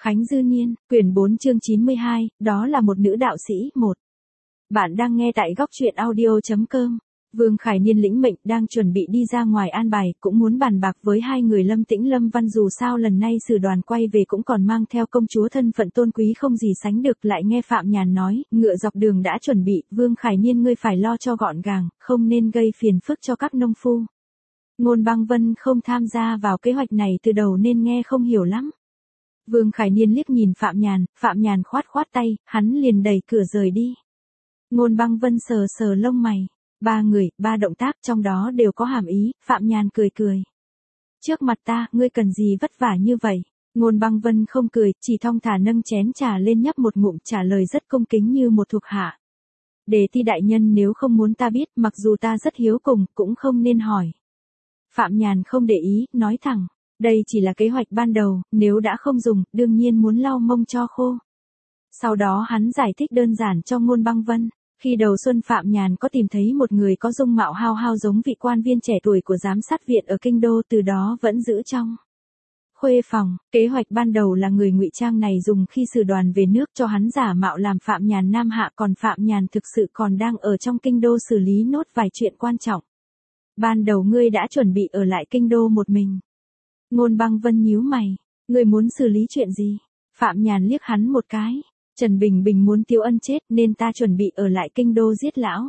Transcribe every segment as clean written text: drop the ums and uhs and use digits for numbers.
Khánh Dư Niên, quyển 4 chương 92, đó là một nữ đạo sĩ, 1. Bạn đang nghe tại góc truyện audio.com. Vương Khải Niên lĩnh mệnh đang chuẩn bị đi ra ngoài an bài, cũng muốn bàn bạc với hai người Lâm Tĩnh Lâm Văn, dù sao lần này sử đoàn quay về cũng còn mang theo công chúa thân phận tôn quý không gì sánh được, lại nghe Phạm Nhàn nói, ngựa dọc đường đã chuẩn bị, Vương Khải Niên ngươi phải lo cho gọn gàng, không nên gây phiền phức cho các nông phu. Ngôn Băng Vân không tham gia vào kế hoạch này từ đầu nên nghe không hiểu lắm. Vương Khải Niên liếc nhìn Phạm Nhàn khoát khoát tay, hắn liền đẩy cửa rời đi. Ngôn Băng Vân sờ sờ lông mày, ba người, ba động tác trong đó đều có hàm ý, Phạm Nhàn cười cười. Trước mặt ta, ngươi cần gì vất vả như vậy? Ngôn Băng Vân không cười, chỉ thong thả nâng chén trà lên nhấp một ngụm, trả lời rất cung kính như một thuộc hạ. Đề Ti đại nhân nếu không muốn ta biết, mặc dù ta rất hiếu cùng, cũng không nên hỏi. Phạm Nhàn không để ý, nói thẳng. Đây chỉ là kế hoạch ban đầu, nếu đã không dùng, đương nhiên muốn lau mông cho khô. Sau đó hắn giải thích đơn giản cho Ngôn Băng Vân. Khi đầu xuân Phạm Nhàn có tìm thấy một người có dung mạo hao hao giống vị quan viên trẻ tuổi của giám sát viện ở Kinh Đô, từ đó vẫn giữ trong khuê phòng. Kế hoạch ban đầu là người ngụy trang này dùng khi sử đoàn về nước cho hắn giả mạo làm Phạm Nhàn Nam Hạ, còn Phạm Nhàn thực sự còn đang ở trong Kinh Đô xử lý nốt vài chuyện quan trọng. Ban đầu ngươi đã chuẩn bị ở lại Kinh Đô một mình. Ngôn Băng Vân nhíu mày, ngươi muốn xử lý chuyện gì? Phạm Nhàn liếc hắn một cái, Trần Bình Bình muốn Tiêu Ân chết nên ta chuẩn bị ở lại Kinh Đô giết lão.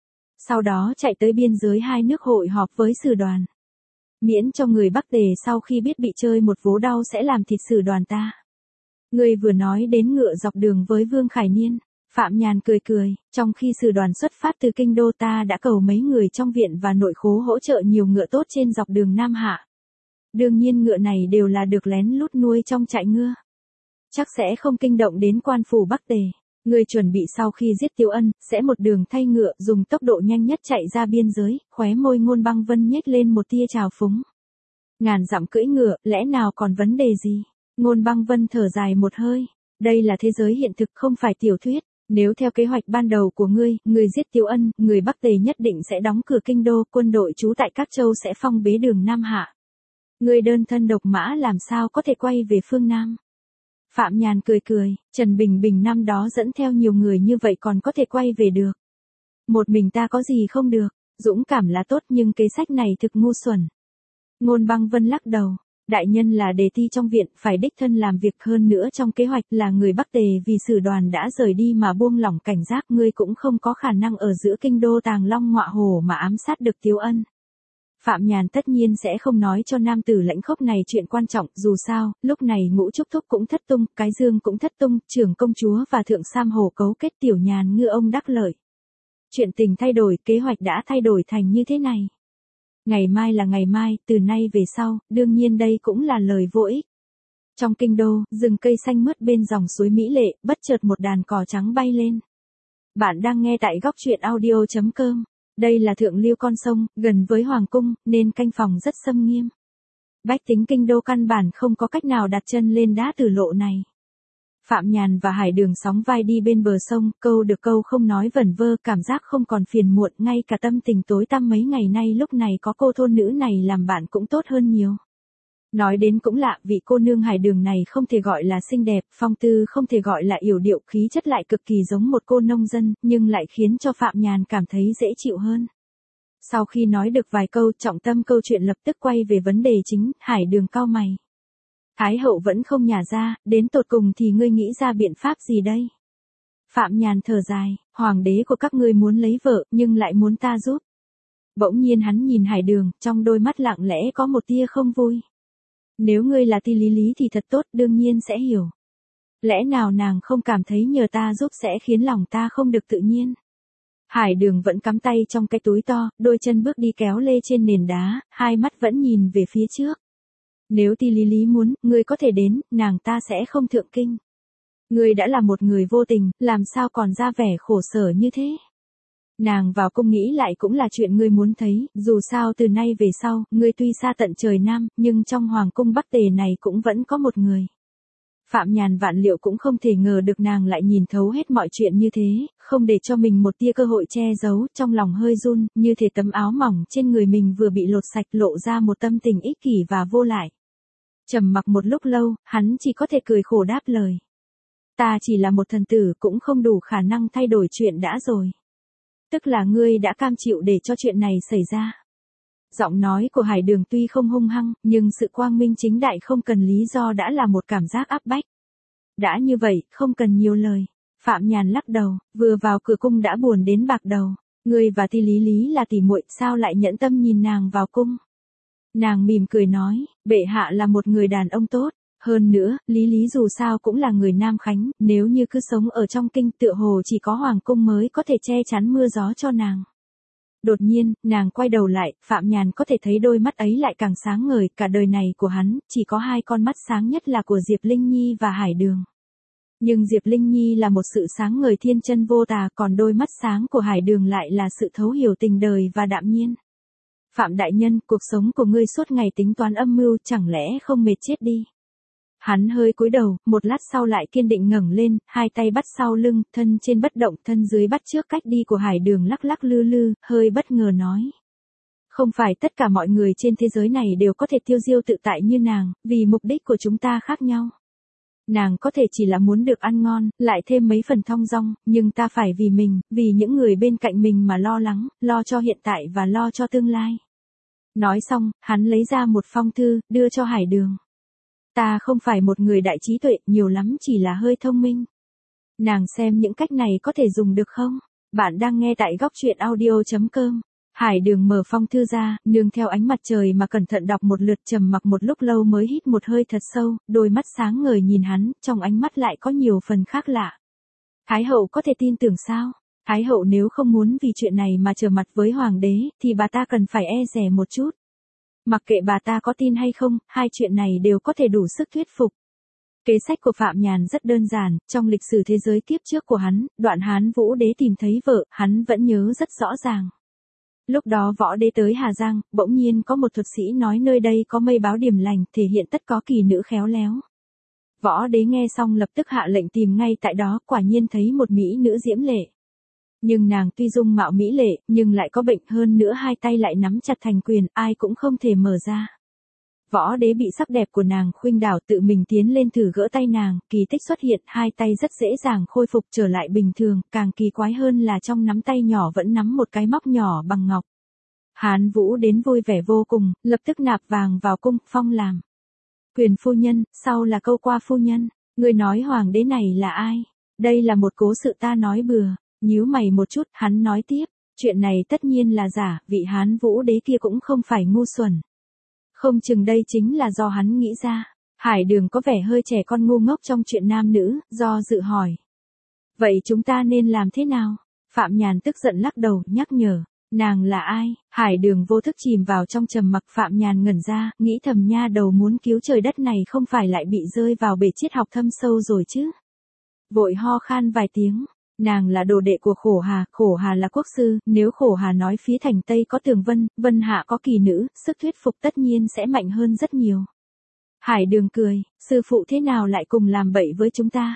Sau đó chạy tới biên giới hai nước hội họp với sử đoàn. Miễn cho người Bắc Tề sau khi biết bị chơi một vố đau sẽ làm thịt sử đoàn ta. Ngươi vừa nói đến ngựa dọc đường với Vương Khải Niên. Phạm Nhàn cười cười, trong khi sử đoàn xuất phát từ Kinh Đô ta đã cầu mấy người trong viện và nội khố hỗ trợ nhiều ngựa tốt trên dọc đường Nam Hạ. Đương nhiên ngựa này đều là được lén lút nuôi trong trại ngựa. Chắc sẽ không kinh động đến quan phủ Bắc Tề. Người chuẩn bị sau khi giết Tiêu Ân, sẽ một đường thay ngựa dùng tốc độ nhanh nhất chạy ra biên giới, khóe môi Ngôn Băng Vân nhếch lên một tia trào phúng. Ngàn dặm cưỡi ngựa, lẽ nào còn vấn đề gì? Ngôn Băng Vân thở dài một hơi. Đây là thế giới hiện thực không phải tiểu thuyết. Nếu theo kế hoạch ban đầu của ngươi, người giết Tiêu Ân, người Bắc Tề nhất định sẽ đóng cửa Kinh Đô, quân đội trú tại các châu sẽ phong bế đường Nam Hạ. Ngươi đơn thân độc mã làm sao có thể quay về phương Nam? Phạm Nhàn cười cười, Trần Bình Bình năm đó dẫn theo nhiều người như vậy còn có thể quay về được. Một mình ta có gì không được, dũng cảm là tốt nhưng kế sách này thực ngu xuẩn. Ngôn Băng Vân lắc đầu, đại nhân là Đề Ti trong viện, phải đích thân làm việc, hơn nữa trong kế hoạch là người Bắc Tề vì sử đoàn đã rời đi mà buông lỏng cảnh giác, ngươi cũng không có khả năng ở giữa Kinh Đô Tàng Long Ngọa Hổ mà ám sát được Tiêu Ân. Phạm Nhàn tất nhiên sẽ không nói cho nam tử lãnh khốc này chuyện quan trọng, dù sao, lúc này Ngũ Trúc Thúc cũng thất tung, Cái Dương cũng thất tung, trưởng công chúa và thượng Sam Hổ cấu kết, Tiểu Nhàn ngư ông đắc lợi. Chuyện tình thay đổi, kế hoạch đã thay đổi thành như thế này. Ngày mai là ngày mai, từ nay về sau, đương nhiên đây cũng là lời vô ích. Trong Kinh Đô, rừng cây xanh mướt bên dòng suối mỹ lệ, bất chợt một đàn cò trắng bay lên. Bạn đang nghe tại góc truyện audio.com. Đây là thượng lưu con sông, gần với Hoàng cung, nên canh phòng rất xâm nghiêm. Bách tính Kinh Đô căn bản không có cách nào đặt chân lên đá tử lộ này. Phạm Nhàn và Hải Đường sóng vai đi bên bờ sông, câu được câu không nói vẩn vơ, cảm giác không còn phiền muộn, ngay cả tâm tình tối tăm mấy ngày nay lúc này có cô thôn nữ này làm bạn cũng tốt hơn nhiều. Nói đến cũng lạ, vị cô nương Hải Đường này không thể gọi là xinh đẹp, phong tư không thể gọi là yểu điệu, khí chất lại cực kỳ giống một cô nông dân, nhưng lại khiến cho Phạm Nhàn cảm thấy dễ chịu hơn. Sau khi nói được vài câu, trọng tâm câu chuyện lập tức quay về vấn đề chính, Hải Đường cau mày. Thái hậu vẫn không nhả ra, đến tột cùng thì ngươi nghĩ ra biện pháp gì đây? Phạm Nhàn thở dài, hoàng đế của các ngươi muốn lấy vợ, nhưng lại muốn ta giúp. Bỗng nhiên hắn nhìn Hải Đường, trong đôi mắt lặng lẽ có một tia không vui. Nếu ngươi là Ti Lý Lý thì thật tốt, đương nhiên sẽ hiểu. Lẽ nào nàng không cảm thấy nhờ ta giúp sẽ khiến lòng ta không được tự nhiên? Hải Đường vẫn cắm tay trong cái túi to, đôi chân bước đi kéo lê trên nền đá, hai mắt vẫn nhìn về phía trước. Nếu Ti Lý Lý muốn, ngươi có thể đến, nàng ta sẽ không thượng kinh. Ngươi đã là một người vô tình, làm sao còn ra vẻ khổ sở như thế? Nàng vào cung nghĩ lại cũng là chuyện ngươi muốn thấy, dù sao từ nay về sau, ngươi tuy xa tận trời Nam, nhưng trong hoàng cung Bắc Tề này cũng vẫn có một người. Phạm Nhàn vạn liệu cũng không thể ngờ được nàng lại nhìn thấu hết mọi chuyện như thế, không để cho mình một tia cơ hội che giấu, trong lòng hơi run, như thể tấm áo mỏng trên người mình vừa bị lột sạch lộ ra một tâm tình ích kỷ và vô lại. Trầm mặc một lúc lâu, hắn chỉ có thể cười khổ đáp lời. Ta chỉ là một thần tử cũng không đủ khả năng thay đổi chuyện đã rồi. Tức là ngươi đã cam chịu để cho chuyện này xảy ra. Giọng nói của Hải Đường tuy không hung hăng, nhưng sự quang minh chính đại không cần lý do đã là một cảm giác áp bách. Đã như vậy, không cần nhiều lời. Phạm Nhàn lắc đầu, vừa vào cửa cung đã buồn đến bạc đầu. Ngươi và Ti Lý Lý là tỉ muội, sao lại nhẫn tâm nhìn nàng vào cung? Nàng mỉm cười nói, bệ hạ là một người đàn ông tốt. Hơn nữa, Lý Lý dù sao cũng là người Nam Khánh, nếu như cứ sống ở trong kinh tựa hồ chỉ có hoàng cung mới có thể che chắn mưa gió cho nàng. Đột nhiên, nàng quay đầu lại, Phạm Nhàn có thể thấy đôi mắt ấy lại càng sáng ngời, cả đời này của hắn, chỉ có hai con mắt sáng nhất là của Diệp Linh Nhi và Hải Đường. Nhưng Diệp Linh Nhi là một sự sáng ngời thiên chân vô tà, còn đôi mắt sáng của Hải Đường lại là sự thấu hiểu tình đời và đạm nhiên. Phạm đại nhân, cuộc sống của ngươi suốt ngày tính toán âm mưu, chẳng lẽ không mệt chết đi? Hắn hơi cúi đầu, một lát sau lại kiên định ngẩng lên, hai tay bắt sau lưng, thân trên bất động, thân dưới bắt trước cách đi của Hải Đường lắc lắc lư lư, hơi bất ngờ nói. Không phải tất cả mọi người trên thế giới này đều có thể tiêu diêu tự tại như nàng, vì mục đích của chúng ta khác nhau. Nàng có thể chỉ là muốn được ăn ngon, lại thêm mấy phần thong dong, nhưng ta phải vì mình, vì những người bên cạnh mình mà lo lắng, lo cho hiện tại và lo cho tương lai. Nói xong, hắn lấy ra một phong thư, đưa cho Hải Đường. Ta không phải một người đại trí tuệ, nhiều lắm chỉ là hơi thông minh. Nàng xem những cách này có thể dùng được không? Bạn đang nghe tại góc truyện audio.com. Hải Đường mở phong thư ra, nương theo ánh mặt trời mà cẩn thận đọc một lượt, trầm mặc một lúc lâu mới hít một hơi thật sâu, đôi mắt sáng ngời nhìn hắn, trong ánh mắt lại có nhiều phần khác lạ. Thái hậu có thể tin tưởng sao? Thái hậu nếu không muốn vì chuyện này mà trở mặt với hoàng đế, thì bà ta cần phải e dè một chút. Mặc kệ bà ta có tin hay không, hai chuyện này đều có thể đủ sức thuyết phục. Kế sách của Phạm Nhàn rất đơn giản, trong lịch sử thế giới kiếp trước của hắn, đoạn Hán Vũ Đế tìm thấy vợ, hắn vẫn nhớ rất rõ ràng. Lúc đó Võ Đế tới Hà Giang, bỗng nhiên có một thuật sĩ nói nơi đây có mây báo điểm lành, thể hiện tất có kỳ nữ khéo léo. Võ Đế nghe xong lập tức hạ lệnh tìm ngay tại đó, quả nhiên thấy một mỹ nữ diễm lệ. Nhưng nàng tuy dung mạo mỹ lệ, nhưng lại có bệnh, hơn nữa hai tay lại nắm chặt thành quyền, ai cũng không thể mở ra. Võ Đế bị sắc đẹp của nàng khuynh đảo, tự mình tiến lên thử gỡ tay nàng, kỳ tích xuất hiện, hai tay rất dễ dàng khôi phục trở lại bình thường, càng kỳ quái hơn là trong nắm tay nhỏ vẫn nắm một cái móc nhỏ bằng ngọc. Hán Vũ đến vui vẻ vô cùng, lập tức nạp vàng vào cung, phong làm quyền phu nhân, sau là câu qua phu nhân. Người nói hoàng đế này là ai? Đây là một cố sự ta nói bừa. Nhíu mày một chút, hắn nói tiếp, chuyện này tất nhiên là giả, vị Hán Vũ Đế kia cũng không phải ngu xuẩn. Không chừng đây chính là do hắn nghĩ ra. Hải Đường có vẻ hơi trẻ con ngu ngốc trong chuyện nam nữ, do dự hỏi. Vậy chúng ta nên làm thế nào? Phạm Nhàn tức giận lắc đầu, nhắc nhở. Nàng là ai? Hải Đường vô thức chìm vào trong trầm mặc. Phạm Nhàn ngẩn ra, nghĩ thầm nha đầu muốn cứu trời đất này không phải lại bị rơi vào bể triết học thâm sâu rồi chứ. Vội ho khan vài tiếng. Nàng là đồ đệ của Khổ Hà là quốc sư, nếu Khổ Hà nói phía thành Tây có Tường Vân, Vân Hạ có kỳ nữ, sức thuyết phục tất nhiên sẽ mạnh hơn rất nhiều. Hải Đường cười, sư phụ thế nào lại cùng làm bậy với chúng ta?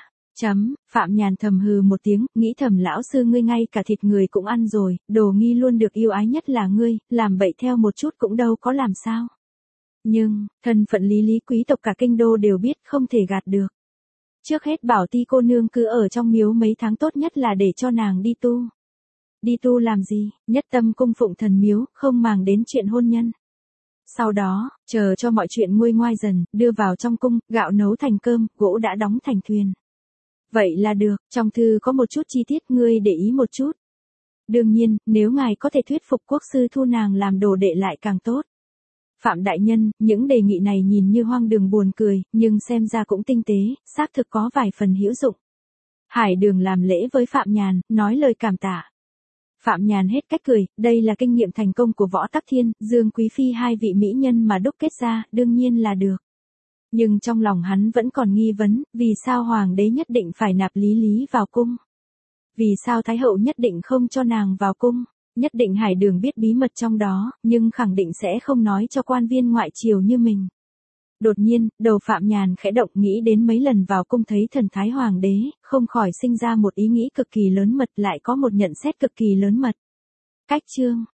Phạm Nhàn thầm hừ một tiếng, nghĩ thầm lão sư ngươi ngay cả thịt người cũng ăn rồi, đồ nghi luôn được yêu ái nhất là ngươi, làm bậy theo một chút cũng đâu có làm sao. Nhưng, thân phận Lý Lý quý tộc cả kinh đô đều biết, không thể gạt được. Trước hết bảo Ti cô nương cứ ở trong miếu mấy tháng, tốt nhất là để cho nàng đi tu. Đi tu làm gì? Nhất tâm cung phụng thần miếu, không màng đến chuyện hôn nhân. Sau đó, chờ cho mọi chuyện nguôi ngoai dần, đưa vào trong cung, gạo nấu thành cơm, gỗ đã đóng thành thuyền. Vậy là được, trong thư có một chút chi tiết ngươi để ý một chút. Đương nhiên, nếu ngài có thể thuyết phục quốc sư thu nàng làm đồ đệ lại càng tốt. Phạm đại nhân, những đề nghị này nhìn như hoang đường buồn cười, nhưng xem ra cũng tinh tế, xác thực có vài phần hữu dụng. Hải Đường làm lễ với Phạm Nhàn, nói lời cảm tạ. Phạm Nhàn hết cách cười, đây là kinh nghiệm thành công của Võ Tắc Thiên, Dương Quý Phi, hai vị mỹ nhân mà đúc kết ra, đương nhiên là được. Nhưng trong lòng hắn vẫn còn nghi vấn, vì sao hoàng đế nhất định phải nạp Lý Lý vào cung? Vì sao Thái hậu nhất định không cho nàng vào cung? Nhất định Hải Đường biết bí mật trong đó, nhưng khẳng định sẽ không nói cho quan viên ngoại triều như mình. Đột nhiên, đầu Phạm Nhàn khẽ động, nghĩ đến mấy lần vào cung thấy thần thái hoàng đế, không khỏi sinh ra một ý nghĩ cực kỳ lớn mật, lại có một nhận xét cực kỳ lớn mật. Cách chương,